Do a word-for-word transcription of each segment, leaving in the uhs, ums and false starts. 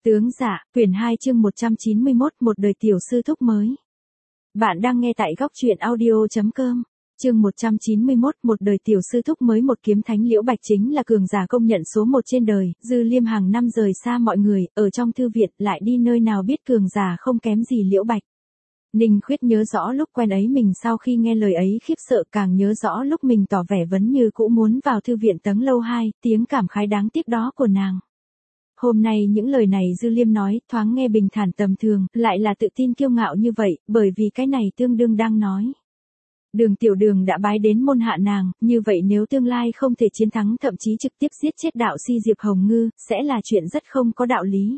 Tướng dạ, quyển hai chương một trăm chín mươi mốt, một đời tiểu sư thúc mới. Bạn đang nghe tại góc truyện audio chấm com. Chương một trăm chín mươi mốt, một đời tiểu sư thúc mới. Một kiếm thánh Liễu Bạch chính là cường giả công nhận số một trên đời, Dư Liêm hàng năm rời xa mọi người, ở trong thư viện lại đi nơi nào biết cường giả không kém gì Liễu Bạch. Ninh Khuyết nhớ rõ lúc quen ấy mình sau khi nghe lời ấy khiếp sợ, càng nhớ rõ lúc mình tỏ vẻ vấn như cũ muốn vào thư viện Tầng Lâu hai, tiếng cảm khái đáng tiếc đó của nàng. Hôm nay những lời này Dư Liêm nói, thoáng nghe bình thản tầm thường, lại là tự tin kiêu ngạo như vậy, bởi vì cái này tương đương đang nói. Đường Tiểu Đường đã bái đến môn hạ nàng, như vậy nếu tương lai không thể chiến thắng thậm chí trực tiếp giết chết đạo si Diệp Hồng Ngư, sẽ là chuyện rất không có đạo lý.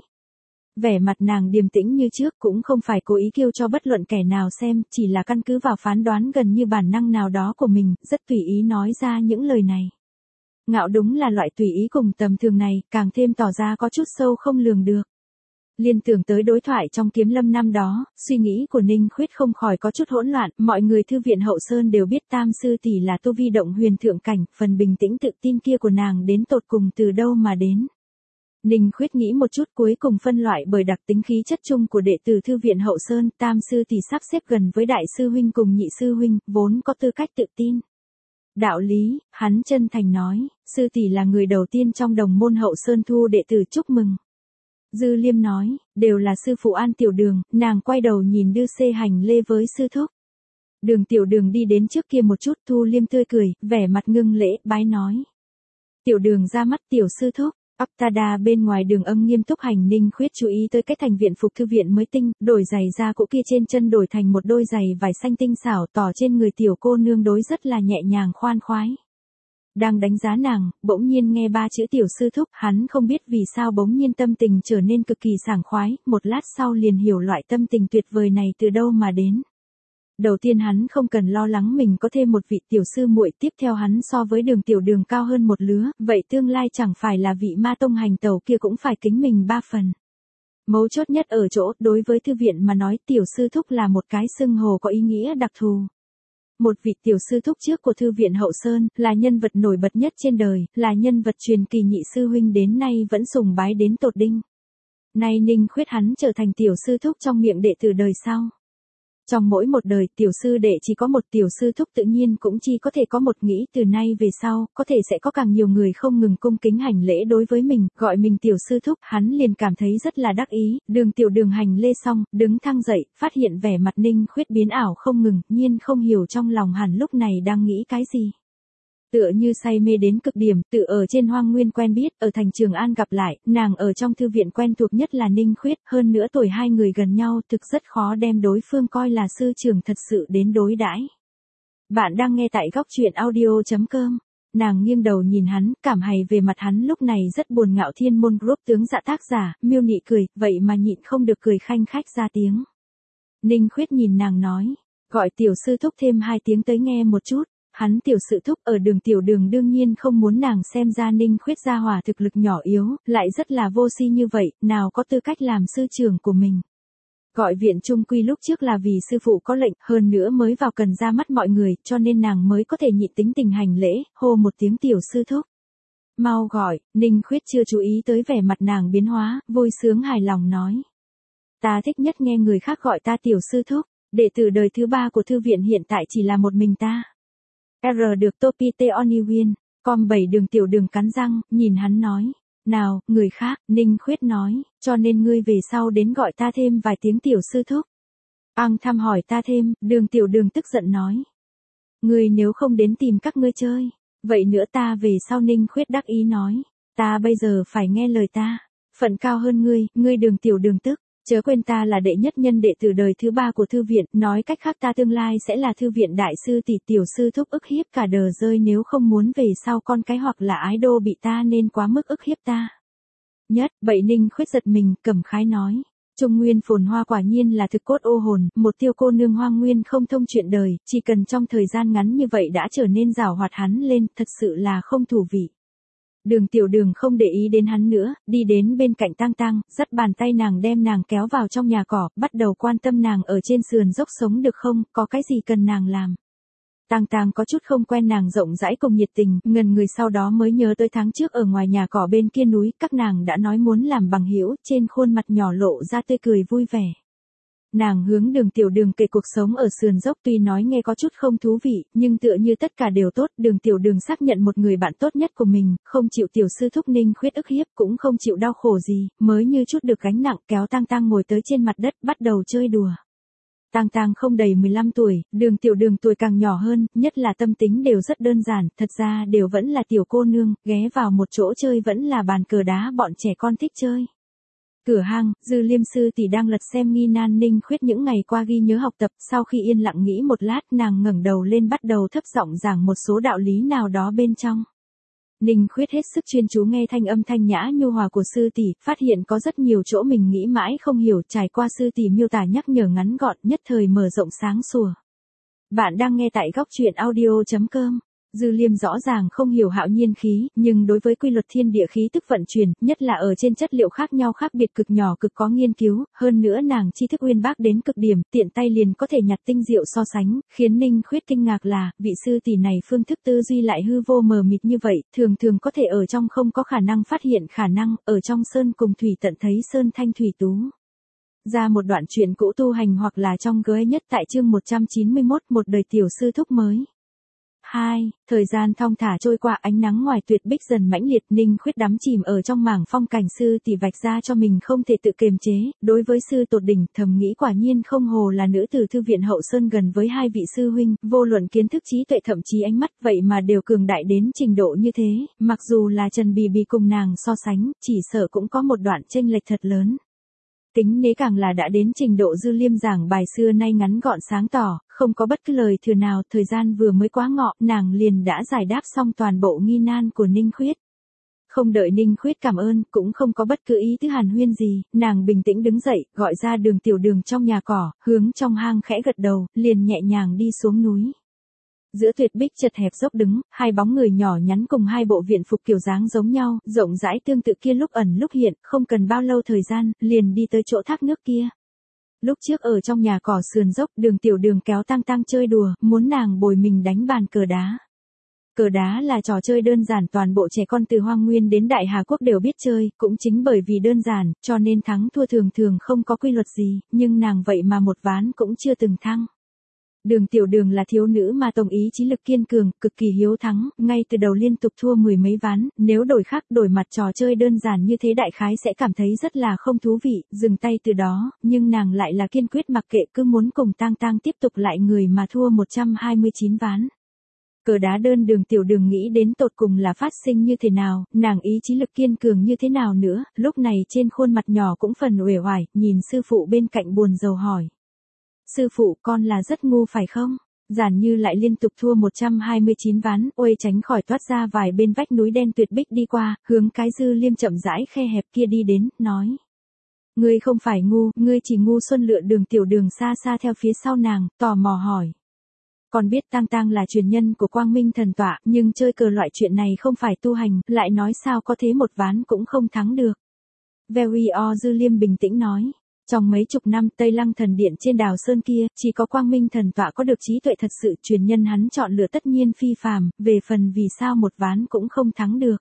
Vẻ mặt nàng điềm tĩnh như trước, cũng không phải cố ý kêu cho bất luận kẻ nào xem, chỉ là căn cứ vào phán đoán gần như bản năng nào đó của mình, rất tùy ý nói ra những lời này. Ngạo đúng là loại tùy ý cùng tầm thường này, càng thêm tỏ ra có chút sâu không lường được. Liên tưởng tới đối thoại trong Kiếm Lâm năm đó, suy nghĩ của Ninh Khuyết không khỏi có chút hỗn loạn. Mọi người thư viện Hậu Sơn đều biết Tam sư tỷ là tu vi động huyền thượng cảnh, phần bình tĩnh tự tin kia của nàng đến tột cùng từ đâu mà đến. Ninh Khuyết nghĩ một chút, cuối cùng phân loại bởi đặc tính khí chất chung của đệ tử thư viện Hậu Sơn. Tam sư tỷ sắp xếp gần với đại sư huynh cùng nhị sư huynh, vốn có tư cách tự tin. Đạo lý, hắn chân thành nói, sư tỷ là người đầu tiên trong đồng môn Hậu Sơn thu đệ tử, chúc mừng. Dư Liêm nói, đều là sư phụ An Tiểu Đường. Nàng quay đầu nhìn Đưa Xê hành lê với sư thúc. Đường Tiểu Đường đi đến trước kia một chút, Thu Liêm tươi cười, vẻ mặt ngưng lễ, bái nói. Tiểu Đường ra mắt tiểu sư thúc. Aptada bên ngoài Đường Âm nghiêm túc hành. Ninh Khuyết chú ý tới cái thành viện phục thư viện mới tinh, đổi giày da cũ kia trên chân đổi thành một đôi giày vải xanh tinh xảo, tỏ trên người tiểu cô nương đối rất là nhẹ nhàng khoan khoái. Đang đánh giá nàng, bỗng nhiên nghe ba chữ tiểu sư thúc, hắn không biết vì sao bỗng nhiên tâm tình trở nên cực kỳ sảng khoái, một lát sau liền hiểu loại tâm tình tuyệt vời này từ đâu mà đến. Đầu tiên hắn không cần lo lắng mình có thêm một vị tiểu sư muội, tiếp theo hắn so với Đường Tiểu Đường cao hơn một lứa, vậy tương lai chẳng phải là vị ma tông hành tẩu kia cũng phải kính mình ba phần. Mấu chốt nhất ở chỗ, đối với thư viện mà nói tiểu sư thúc là một cái xưng hô có ý nghĩa đặc thù. Một vị tiểu sư thúc trước của thư viện Hậu Sơn, là nhân vật nổi bật nhất trên đời, là nhân vật truyền kỳ nhị sư huynh đến nay vẫn sùng bái đến tột đỉnh. Nay Ninh Khuyết hắn trở thành tiểu sư thúc trong miệng đệ tử đời sau. Trong mỗi một đời, tiểu sư đệ chỉ có một tiểu sư thúc, tự nhiên cũng chỉ có thể có một, nghĩ từ nay về sau, có thể sẽ có càng nhiều người không ngừng cung kính hành lễ đối với mình, gọi mình tiểu sư thúc, hắn liền cảm thấy rất là đắc ý. Đường Tiểu Đường hành lễ xong, đứng thăng dậy, phát hiện vẻ mặt Ninh Khuyết biến ảo không ngừng, nhiên không hiểu trong lòng hắn lúc này đang nghĩ cái gì. Tựa như say mê đến cực điểm, tự ở trên hoang nguyên quen biết, ở thành Trường An gặp lại, nàng ở trong thư viện quen thuộc nhất là Ninh Khuyết, hơn nữa tuổi hai người gần nhau, thực rất khó đem đối phương coi là sư trưởng thật sự đến đối đãi. Bạn đang nghe tại góc truyện audio chấm com. Nàng nghiêng đầu nhìn hắn, cảm hài về mặt hắn lúc này rất buồn. Ngạo Thiên Môn Group tướng dạ tác giả, Miêu Nị cười, vậy mà nhịn không được cười khanh khách ra tiếng. Ninh Khuyết nhìn nàng nói, gọi tiểu sư thúc thêm hai tiếng tới nghe một chút. Hắn tiểu sự thúc ở Đường Tiểu Đường đương nhiên không muốn nàng xem ra Ninh Khuyết gia hỏa thực lực nhỏ yếu, lại rất là vô si như vậy, nào có tư cách làm sư trưởng của mình. Gọi viện trung quy lúc trước là vì sư phụ có lệnh, hơn nữa mới vào cần ra mắt mọi người, cho nên nàng mới có thể nhịn tính tình hành lễ, hô một tiếng tiểu sư thúc. Mau gọi. Ninh Khuyết chưa chú ý tới vẻ mặt nàng biến hóa, vui sướng hài lòng nói. Ta thích nhất nghe người khác gọi ta tiểu sư thúc, đệ tử đời thứ ba của thư viện hiện tại chỉ là một mình ta. R được Topite Oniwin, com bảy. Đường Tiểu Đường cắn răng, nhìn hắn nói. Nào, người khác, Ninh Khuyết nói, cho nên ngươi về sau đến gọi ta thêm vài tiếng tiểu sư thúc. Ang thăm hỏi ta thêm, Đường Tiểu Đường tức giận nói. Ngươi nếu không đến tìm các ngươi chơi, vậy nữa ta về sau. Ninh Khuyết đắc ý nói. Ta bây giờ phải nghe lời ta, phận cao hơn ngươi, ngươi Đường Tiểu Đường tức. Chớ quên ta là đệ nhất nhân đệ tử đời thứ ba của thư viện, nói cách khác ta tương lai sẽ là thư viện đại sư tỷ, tiểu sư thúc ức hiếp cả đời rơi nếu không muốn về sau con cái hoặc là ái đô bị ta nên quá mức ức hiếp ta. Nhất, bậy. Ninh Khuyết giật mình, cẩm khái nói. Trung nguyên phồn hoa quả nhiên là thực cốt ô hồn, một tiêu cô nương hoang nguyên không thông chuyện đời, chỉ cần trong thời gian ngắn như vậy đã trở nên giàu hoạt hắn lên, thật sự là không thú vị. Đường Tiểu Đường không để ý đến hắn nữa, đi đến bên cạnh Tang Tang, dắt bàn tay nàng đem nàng kéo vào trong nhà cỏ, bắt đầu quan tâm nàng ở trên sườn dốc sống được không, có cái gì cần nàng làm. Tang Tang có chút không quen nàng rộng rãi cùng nhiệt tình, ngần người sau đó mới nhớ tới tháng trước ở ngoài nhà cỏ bên kia núi, các nàng đã nói muốn làm bằng hữu, trên khuôn mặt nhỏ lộ ra tươi cười vui vẻ. Nàng hướng Đường Tiểu Đường kể cuộc sống ở sườn dốc, tuy nói nghe có chút không thú vị, nhưng tựa như tất cả đều tốt. Đường Tiểu Đường xác nhận một người bạn tốt nhất của mình, không chịu tiểu sư thúc Ninh Khuyết ức hiếp, cũng không chịu đau khổ gì, mới như chút được gánh nặng, kéo Tang Tang ngồi tới trên mặt đất, bắt đầu chơi đùa. Tang Tang không đầy mười lăm tuổi, Đường Tiểu Đường tuổi càng nhỏ hơn, nhất là tâm tính đều rất đơn giản, thật ra đều vẫn là tiểu cô nương, ghé vào một chỗ chơi vẫn là bàn cờ đá bọn trẻ con thích chơi. Cửa hang, Dư Liêm sư tỷ đang lật xem nghi nan Ninh Khuyết những ngày qua ghi nhớ học tập, sau khi yên lặng nghĩ một lát, nàng ngẩng đầu lên bắt đầu thấp giọng giảng một số đạo lý nào đó bên trong. Ninh Khuyết hết sức chuyên chú nghe thanh âm thanh nhã nhu hòa của sư tỷ, phát hiện có rất nhiều chỗ mình nghĩ mãi không hiểu, trải qua sư tỷ miêu tả nhắc nhở ngắn gọn, nhất thời mở rộng sáng sủa. Bạn đang nghe tại góc truyện audio chấm com. Dư Liêm rõ ràng không hiểu hạo nhiên khí, nhưng đối với quy luật thiên địa khí tức vận chuyển, nhất là ở trên chất liệu khác nhau khác biệt cực nhỏ cực có nghiên cứu, hơn nữa nàng tri thức uyên bác đến cực điểm, tiện tay liền có thể nhặt tinh diệu so sánh, khiến Ninh Khuyết kinh ngạc là, vị sư tỷ này phương thức tư duy lại hư vô mờ mịt như vậy, thường thường có thể ở trong không có khả năng phát hiện khả năng, ở trong sơn cùng thủy tận thấy sơn thanh thủy tú. Ra một đoạn truyện cũ tu hành hoặc là trong gới nhất tại chương một trăm chín mươi mốt, một đời tiểu sư thúc mới. hai. Thời gian thong thả trôi qua, ánh nắng ngoài tuyệt bích dần mãnh liệt, Ninh Khuyết đắm chìm ở trong mảng phong cảnh sư tỷ vạch ra cho mình không thể tự kiềm chế, đối với sư tột đỉnh, thầm nghĩ quả nhiên không hồ là nữ từ thư viện hậu sơn gần với hai vị sư huynh, vô luận kiến thức trí tuệ thậm chí ánh mắt vậy mà đều cường đại đến trình độ như thế, mặc dù là Trần Bì Bì cùng nàng so sánh, chỉ sợ cũng có một đoạn chênh lệch thật lớn. Tính nế càng là đã đến trình độ Dư Liêm giảng bài xưa nay ngắn gọn sáng tỏ, không có bất cứ lời thừa nào, thời gian vừa mới quá ngọ, nàng liền đã giải đáp xong toàn bộ nghi nan của Ninh Khuyết. Không đợi Ninh Khuyết cảm ơn, cũng không có bất cứ ý thứ hàn huyên gì, nàng bình tĩnh đứng dậy, gọi ra Đường Tiểu Đường trong nhà cỏ, hướng trong hang khẽ gật đầu, liền nhẹ nhàng đi xuống núi. Giữa tuyệt bích chật hẹp dốc đứng, hai bóng người nhỏ nhắn cùng hai bộ viện phục kiểu dáng giống nhau, rộng rãi tương tự kia lúc ẩn lúc hiện, không cần bao lâu thời gian, liền đi tới chỗ thác nước kia. Lúc trước ở trong nhà cỏ sườn dốc, Đường Tiểu Đường kéo Tang Tang chơi đùa, muốn nàng bồi mình đánh bàn cờ đá. Cờ đá là trò chơi đơn giản toàn bộ trẻ con từ Hoang Nguyên đến Đại Hà Quốc đều biết chơi, cũng chính bởi vì đơn giản, cho nên thắng thua thường thường không có quy luật gì, nhưng nàng vậy mà một ván cũng chưa từng thắng. Đường Tiểu Đường là thiếu nữ mà tổng ý chí lực kiên cường, cực kỳ hiếu thắng, ngay từ đầu liên tục thua mười mấy ván, nếu đổi khác đổi mặt trò chơi đơn giản như thế đại khái sẽ cảm thấy rất là không thú vị, dừng tay từ đó, nhưng nàng lại là kiên quyết mặc kệ cứ muốn cùng Tang Tang tiếp tục lại người mà thua một trăm hai mươi chín ván. Cờ đá đơn Đường Tiểu Đường nghĩ đến tột cùng là phát sinh như thế nào, nàng ý chí lực kiên cường như thế nào nữa, lúc này trên khuôn mặt nhỏ cũng phần uể oải, nhìn sư phụ bên cạnh buồn rầu hỏi. Sư phụ, con là rất ngu phải không? Giản Như lại liên tục thua một trăm hai mươi chín ván, uê tránh khỏi thoát ra vài bên vách núi đen tuyệt bích đi qua, hướng cái Dư Liêm chậm rãi khe hẹp kia đi đến, nói. Ngươi không phải ngu, ngươi chỉ ngu xuân lựa. Đường Tiểu Đường xa xa theo phía sau nàng, tò mò hỏi. Con biết Tang Tang là truyền nhân của Quang Minh thần tọa, nhưng chơi cờ loại chuyện này không phải tu hành, lại nói sao có thế một ván cũng không thắng được. Very o Dư Liêm bình tĩnh nói. Trong mấy chục năm Tây Lăng thần điện trên đào sơn kia, chỉ có Quang Minh thần tọa có được trí tuệ thật sự, truyền nhân hắn chọn lựa tất nhiên phi phàm, về phần vì sao một ván cũng không thắng được.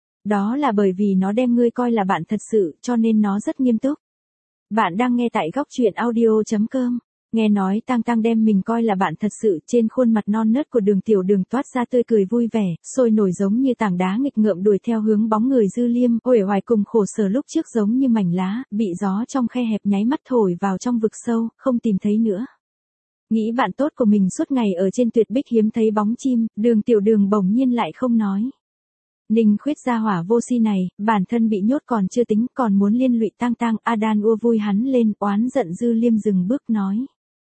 Đó là bởi vì nó đem ngươi coi là bạn thật sự, cho nên nó rất nghiêm túc. Bạn đang nghe tại góc truyện audio chấm com. Nghe nói Tang Tang đem mình coi là bạn thật sự, trên khuôn mặt non nớt của Đường Tiểu Đường toát ra tươi cười vui vẻ, sôi nổi giống như tảng đá nghịch ngợm đuổi theo hướng bóng người Dư Liêm, uể oải cùng khổ sở lúc trước giống như mảnh lá, bị gió trong khe hẹp nháy mắt thổi vào trong vực sâu, không tìm thấy nữa. Nghĩ bạn tốt của mình suốt ngày ở trên tuyệt bích hiếm thấy bóng chim, Đường Tiểu Đường bỗng nhiên lại không nói. Ninh Khuyết gia hỏa vô si này, bản thân bị nhốt còn chưa tính, còn muốn liên lụy Tang Tang, Adan ua vui hắn lên, oán giận Dư Liêm dừng bước nói.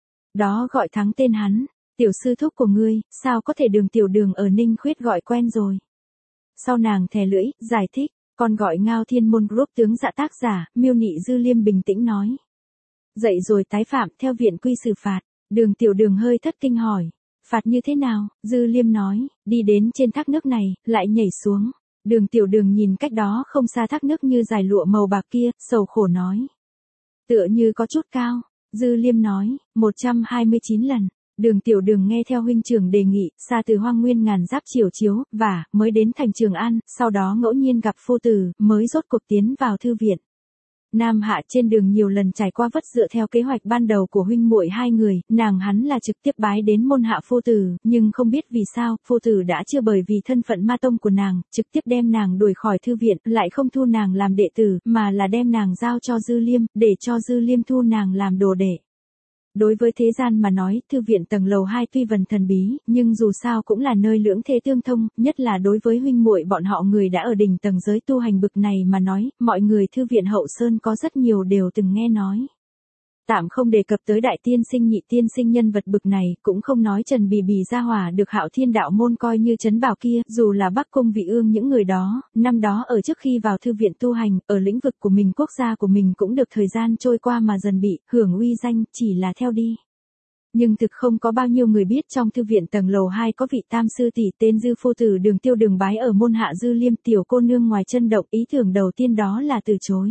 Đó gọi thắng tên hắn, tiểu sư thúc của ngươi, sao có thể Đường Tiểu Đường ở Ninh Khuyết gọi quen rồi. Sau nàng thè lưỡi, giải thích, con gọi Ngao Thiên Môn Group tướng dạ tác giả, miêu nị. Dư Liêm bình tĩnh nói. Dậy rồi tái phạm theo viện quy xử phạt, Đường Tiểu Đường hơi thất kinh hỏi. Phạt như thế nào? Dư Liêm nói, đi đến trên thác nước này, lại nhảy xuống. Đường Tiểu Đường nhìn cách đó không xa thác nước như dải lụa màu bạc kia, sầu khổ nói. Tựa như có chút cao. Dư Liêm nói, một trăm hai mươi chín lần. Đường Tiểu Đường nghe theo huynh trưởng đề nghị, xa từ hoang nguyên ngàn giáp chiều chiếu, và, mới đến thành Trường An, sau đó ngẫu nhiên gặp phu tử, mới rốt cuộc tiến vào thư viện. Nam Hạ trên đường nhiều lần trải qua vất dựa theo kế hoạch ban đầu của huynh muội hai người, nàng hắn là trực tiếp bái đến môn hạ phu tử, nhưng không biết vì sao, phu tử đã chưa bởi vì thân phận ma tông của nàng, trực tiếp đem nàng đuổi khỏi thư viện, lại không thu nàng làm đệ tử, mà là đem nàng giao cho Dư Liêm, để cho Dư Liêm thu nàng làm đồ đệ. Đối với thế gian mà nói, thư viện tầng lầu hai tuy vần thần bí, nhưng dù sao cũng là nơi lưỡng thê tương thông, nhất là đối với huynh muội bọn họ người đã ở đỉnh tầng giới tu hành bực này mà nói, mọi người thư viện Hậu Sơn có rất nhiều đều từng nghe nói. Tạm không đề cập tới đại tiên sinh nhị tiên sinh nhân vật bực này, cũng không nói Trần Bì Bì gia hỏa được Hạo Thiên đạo môn coi như trấn bảo kia, dù là Bắc Cung Vị Ương những người đó, năm đó ở trước khi vào thư viện tu hành, ở lĩnh vực của mình quốc gia của mình cũng được thời gian trôi qua mà dần bị, hưởng uy danh, chỉ là theo đi. Nhưng thực không có bao nhiêu người biết trong thư viện tầng lầu hai có vị tam sư tỷ tên Dư phu tử Đường Tiêu Đường bái ở môn hạ Dư Liêm tiểu cô nương ngoài chân động, ý tưởng đầu tiên đó là từ chối.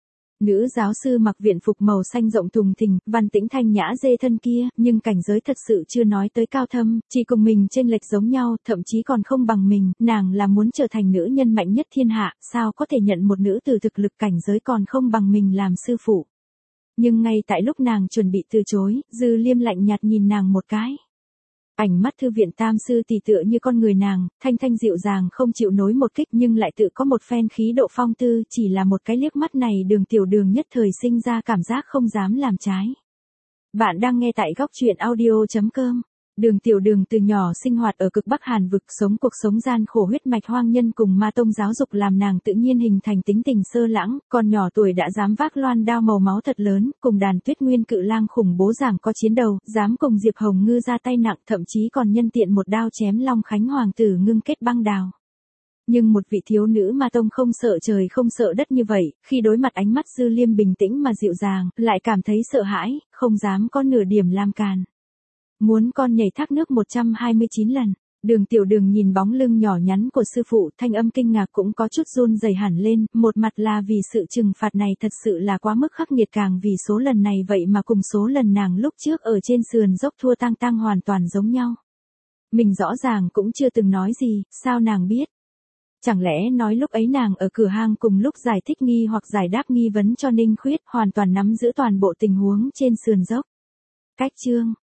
Nữ giáo sư mặc viện phục màu xanh rộng thùng thình, văn tĩnh thanh nhã dê thân kia, nhưng cảnh giới thật sự chưa nói tới cao thâm, chỉ cùng mình chênh lệch giống nhau, thậm chí còn không bằng mình, nàng là muốn trở thành nữ nhân mạnh nhất thiên hạ, sao có thể nhận một nữ từ thực lực cảnh giới còn không bằng mình làm sư phụ. Nhưng ngay tại lúc nàng chuẩn bị từ chối, Dư Liêm lạnh nhạt nhìn nàng một cái. Ánh mắt thư viện tam sư tỷ tựa như con người nàng, thanh thanh dịu dàng không chịu nối một kích nhưng lại tự có một phen khí độ phong tư, chỉ là một cái liếc mắt này Đường Tiểu Đường nhất thời sinh ra cảm giác không dám làm trái. Bạn đang nghe tại góc truyện audio chấm com. Đường Tiểu Đường từ nhỏ sinh hoạt ở cực Bắc Hàn vực, sống cuộc sống gian khổ huyết mạch hoang nhân cùng ma tông giáo dục làm nàng tự nhiên hình thành tính tình sơ lãng, còn nhỏ tuổi đã dám vác loan đao màu máu thật lớn, cùng đàn Tuyết Nguyên cự lang khủng bố giảng có chiến đầu, dám cùng Diệp Hồng Ngư ra tay nặng, thậm chí còn nhân tiện một đao chém Long Khánh hoàng tử ngưng kết băng đào. Nhưng một vị thiếu nữ ma tông không sợ trời không sợ đất như vậy, khi đối mặt ánh mắt Dư Liêm bình tĩnh mà dịu dàng, lại cảm thấy sợ hãi, không dám có nửa điểm làm càn. Muốn con nhảy thác nước một trăm hai mươi chín lần. Đường Tiểu Đường nhìn bóng lưng nhỏ nhắn của sư phụ, thanh âm kinh ngạc cũng có chút run rẩy hẳn lên, một mặt là vì sự trừng phạt này thật sự là quá mức khắc nghiệt, càng vì số lần này vậy mà cùng số lần nàng lúc trước ở trên sườn dốc thua tang tang hoàn toàn giống nhau. Mình rõ ràng cũng chưa từng nói gì, sao nàng biết? Chẳng lẽ nói lúc ấy nàng ở cửa hang cùng lúc giải thích nghi hoặc giải đáp nghi vấn cho Ninh Khuyết, hoàn toàn nắm giữ toàn bộ tình huống trên sườn dốc. Cách chương